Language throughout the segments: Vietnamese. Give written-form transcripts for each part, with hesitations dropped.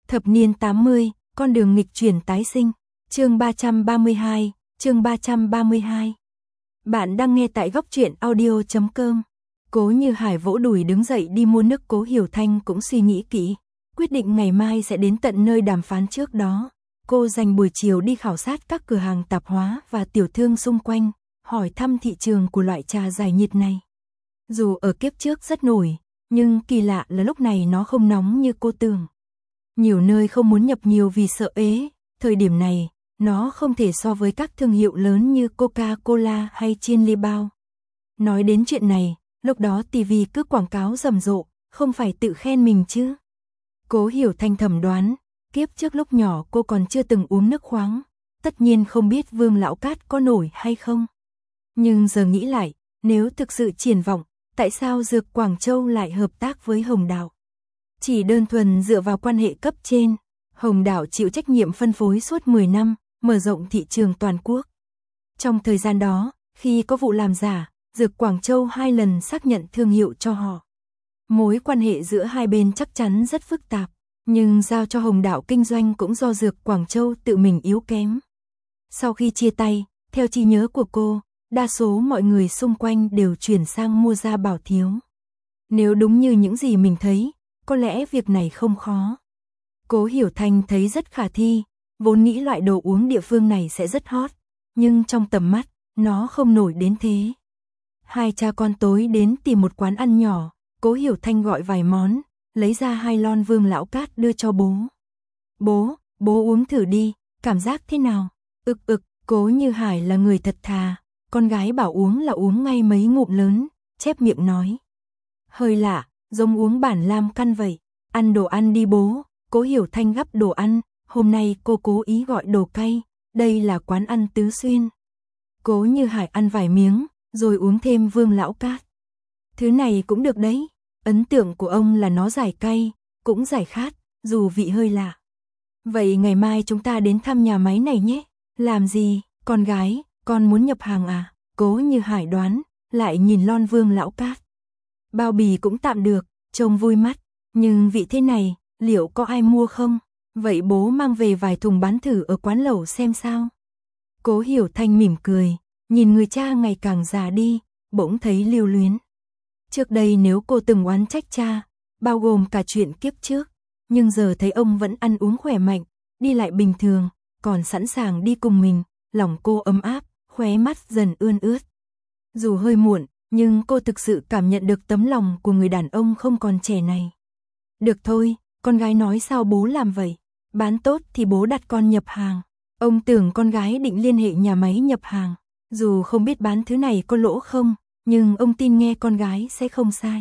Thập niên 80, con đường nghịch chuyển tái sinh. Chương 332, chương 332. Bạn đang nghe tại goctruyện audio.com. Cố Như Hải vỗ đùi đứng dậy đi mua nước. Cố Hiểu Thanh cũng suy nghĩ kỹ, quyết định ngày mai sẽ đến tận nơi đàm phán. Trước đó, cô dành buổi chiều đi khảo sát các cửa hàng tạp hóa và tiểu thương xung quanh, hỏi thăm thị trường của loại trà giải nhiệt này. Dù ở kiếp trước rất nổi, nhưng kỳ lạ là lúc này nó không nóng như cô tưởng. Nhiều nơi không muốn nhập nhiều vì sợ ế, thời điểm này, nó không thể so với các thương hiệu lớn như Coca-Cola hay Chiên Ly Bao. Nói đến chuyện này, lúc đó TV cứ quảng cáo rầm rộ, không phải tự khen mình chứ. Cố Hiểu Thanh thầm đoán, kiếp trước lúc nhỏ cô còn chưa từng uống nước khoáng, tất nhiên không biết Vương Lão Cát có nổi hay không. Nhưng giờ nghĩ lại, nếu thực sự triển vọng, tại sao Dược Quảng Châu lại hợp tác với Hồng Đạo? Chỉ đơn thuần dựa vào quan hệ cấp trên, Hồng Đạo chịu trách nhiệm phân phối suốt 10 năm, mở rộng thị trường toàn quốc. Trong thời gian đó, khi có vụ làm giả, Dược Quảng Châu 2 lần xác nhận thương hiệu cho họ. Mối quan hệ giữa hai bên chắc chắn rất phức tạp, nhưng giao cho Hồng Đạo kinh doanh cũng do Dược Quảng Châu tự mình yếu kém. Sau khi chia tay, theo trí nhớ của cô, đa số mọi người xung quanh đều chuyển sang mua Gia Bảo Thiếu. Nếu đúng như những gì mình thấy, có lẽ việc này không khó. Cố Hiểu Thanh thấy rất khả thi, vốn nghĩ loại đồ uống địa phương này sẽ rất hot, nhưng trong tầm mắt, nó không nổi đến thế. Hai cha con tối đến tìm một quán ăn nhỏ, Cố Hiểu Thanh gọi vài món, lấy ra 2 lon Vương Lão Cát đưa cho bố. Bố uống thử đi, cảm giác thế nào? Cố Như Hải là người thật thà, con gái bảo uống là uống ngay mấy ngụm lớn, chép miệng nói. Hơi lạ, giống uống bản lam căn vậy. Ăn đồ ăn đi bố. Cố Hiểu Thanh gắp đồ ăn, hôm nay cô cố ý gọi đồ cay, đây là quán ăn Tứ Xuyên. Cố Như Hải ăn vài miếng, rồi uống thêm Vương Lão Cát. Thứ này cũng được đấy, ấn tượng của ông là nó giải cay, cũng giải khát, dù vị hơi lạ. Vậy ngày mai chúng ta đến thăm nhà máy này nhé. Làm gì, con gái, con muốn nhập hàng à? Cố Như Hải đoán, lại nhìn lon Vương Lão Cát. Bao bì cũng tạm được, trông vui mắt, nhưng vị thế này, liệu có ai mua không? Vậy bố mang về vài thùng bán thử ở quán lẩu xem sao. Cố Hiểu Thanh mỉm cười, nhìn người cha ngày càng già đi, bỗng thấy lưu luyến. Trước đây nếu cô từng oán trách cha, bao gồm cả chuyện kiếp trước, nhưng giờ thấy ông vẫn ăn uống khỏe mạnh, đi lại bình thường, còn sẵn sàng đi cùng mình, lòng cô ấm áp, khóe mắt dần ươn ướt. Dù hơi muộn, nhưng cô thực sự cảm nhận được tấm lòng của người đàn ông không còn trẻ này. Được thôi, con gái nói sao bố làm vậy? Bán tốt thì bố đặt con nhập hàng. Ông tưởng con gái định liên hệ nhà máy nhập hàng. Dù không biết bán thứ này có lỗ không, nhưng ông tin nghe con gái sẽ không sai.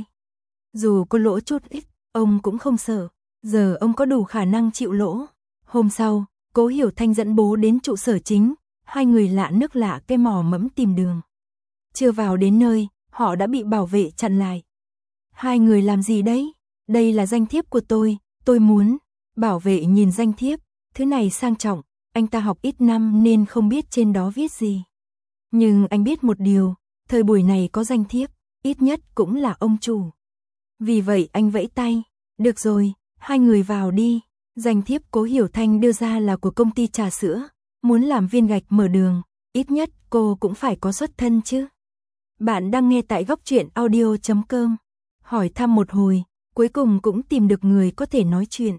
Dù có lỗ chút ít, ông cũng không sợ. Giờ ông có đủ khả năng chịu lỗ. Hôm sau, Cố Hiểu Thanh dẫn bố đến trụ sở chính. Hai người lạ nước lạ cái mò mẫm tìm đường. Chưa vào đến nơi, họ đã bị bảo vệ chặn lại. Hai người làm gì đấy? Đây là danh thiếp của tôi muốn. Bảo vệ nhìn danh thiếp, thứ này sang trọng, anh ta học ít năm nên không biết trên đó viết gì. Nhưng anh biết một điều, thời buổi này có danh thiếp, ít nhất cũng là ông chủ. Vì vậy anh vẫy tay, được rồi, hai người vào đi. Danh thiếp Cố Hiểu Thanh đưa ra là của công ty trà sữa, muốn làm viên gạch mở đường, ít nhất cô cũng phải có xuất thân chứ. Bạn đang nghe tại goctruyện audio.com. Hỏi thăm một hồi, cuối cùng cũng tìm được người có thể nói chuyện.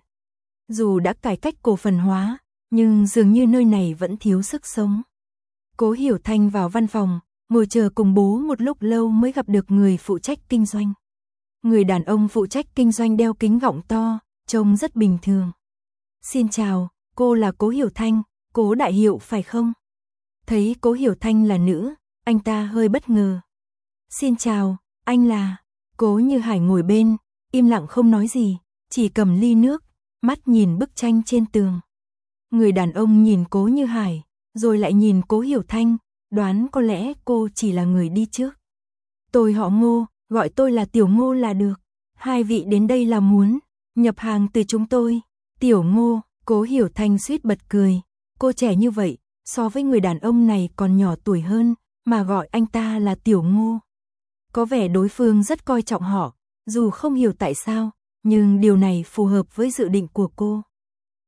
Dù đã cải cách cổ phần hóa, nhưng dường như nơi này vẫn thiếu sức sống. Cố Hiểu Thanh vào văn phòng, ngồi chờ cùng bố một lúc lâu mới gặp được người phụ trách kinh doanh. Người đàn ông phụ trách kinh doanh đeo kính gọng to, trông rất bình thường. Xin chào, cô là Cố Hiểu Thanh, Cố đại hiệu phải không? Thấy Cố Hiểu Thanh là nữ, anh ta hơi bất ngờ. Xin chào, anh là... Cố Như Hải ngồi bên, im lặng không nói gì, chỉ cầm ly nước, mắt nhìn bức tranh trên tường. Người đàn ông nhìn Cố Như Hải, rồi lại nhìn Cố Hiểu Thanh, đoán có lẽ cô chỉ là người đi trước. Tôi họ Ngô, gọi tôi là Tiểu Ngô là được. Hai vị đến đây là muốn nhập hàng từ chúng tôi. Tiểu Ngô, Cố Hiểu Thanh suýt bật cười. Cô trẻ như vậy, so với người đàn ông này còn nhỏ tuổi hơn, mà gọi anh ta là Tiểu Ngô. Có vẻ đối phương rất coi trọng họ, dù không hiểu tại sao, nhưng điều này phù hợp với dự định của cô.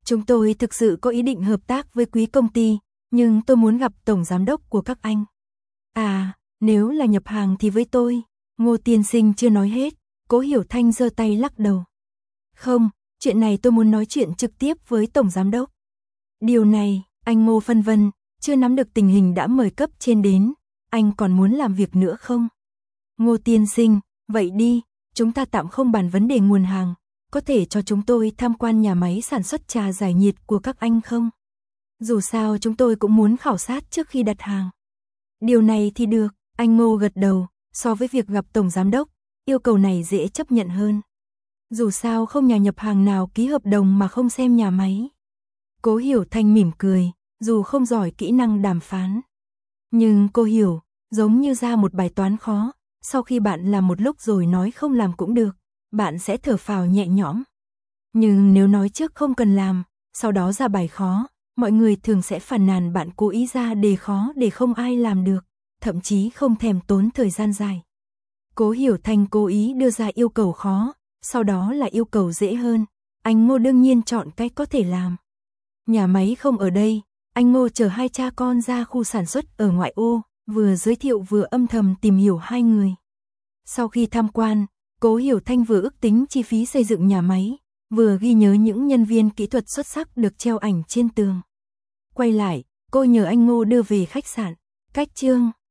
Chúng tôi thực sự có ý định hợp tác với quý công ty, nhưng tôi muốn gặp tổng giám đốc của các anh. À, nếu là nhập hàng thì với tôi. Ngô tiên sinh chưa nói hết, Cố Hiểu Thanh giơ tay lắc đầu. Không, chuyện này tôi muốn nói chuyện trực tiếp với tổng giám đốc. Điều này, anh Ngô phân vân, chưa nắm được tình hình đã mời cấp trên đến, anh còn muốn làm việc nữa không? Ngô tiên sinh, vậy đi, chúng ta tạm không bàn vấn đề nguồn hàng, có thể cho chúng tôi tham quan nhà máy sản xuất trà giải nhiệt của các anh không? Dù sao chúng tôi cũng muốn khảo sát trước khi đặt hàng. Điều này thì được, anh Ngô gật đầu, so với việc gặp tổng giám đốc, yêu cầu này dễ chấp nhận hơn. Dù sao không nhà nhập hàng nào ký hợp đồng mà không xem nhà máy. Cố Hiểu Thanh mỉm cười, dù không giỏi kỹ năng đàm phán. Nhưng cô hiểu, giống như ra một bài toán khó, sau khi bạn làm một lúc rồi nói không làm cũng được, bạn sẽ thở phào nhẹ nhõm. Nhưng nếu nói trước không cần làm, sau đó ra bài khó, mọi người thường sẽ phàn nàn bạn cố ý ra đề khó để không ai làm được, thậm chí không thèm tốn thời gian dài. Cố Hiểu Thanh cố ý đưa ra yêu cầu khó, sau đó là yêu cầu dễ hơn, anh Ngô đương nhiên chọn cách có thể làm. Nhà máy không ở đây, anh Ngô chở hai cha con ra khu sản xuất ở ngoại ô, vừa giới thiệu vừa âm thầm tìm hiểu hai người. Sau khi tham quan, Cố Hiểu Thanh vừa ước tính chi phí xây dựng nhà máy, vừa ghi nhớ những nhân viên kỹ thuật xuất sắc được treo ảnh trên tường. Quay lại, cô nhờ anh Ngô đưa về khách sạn. Cách chương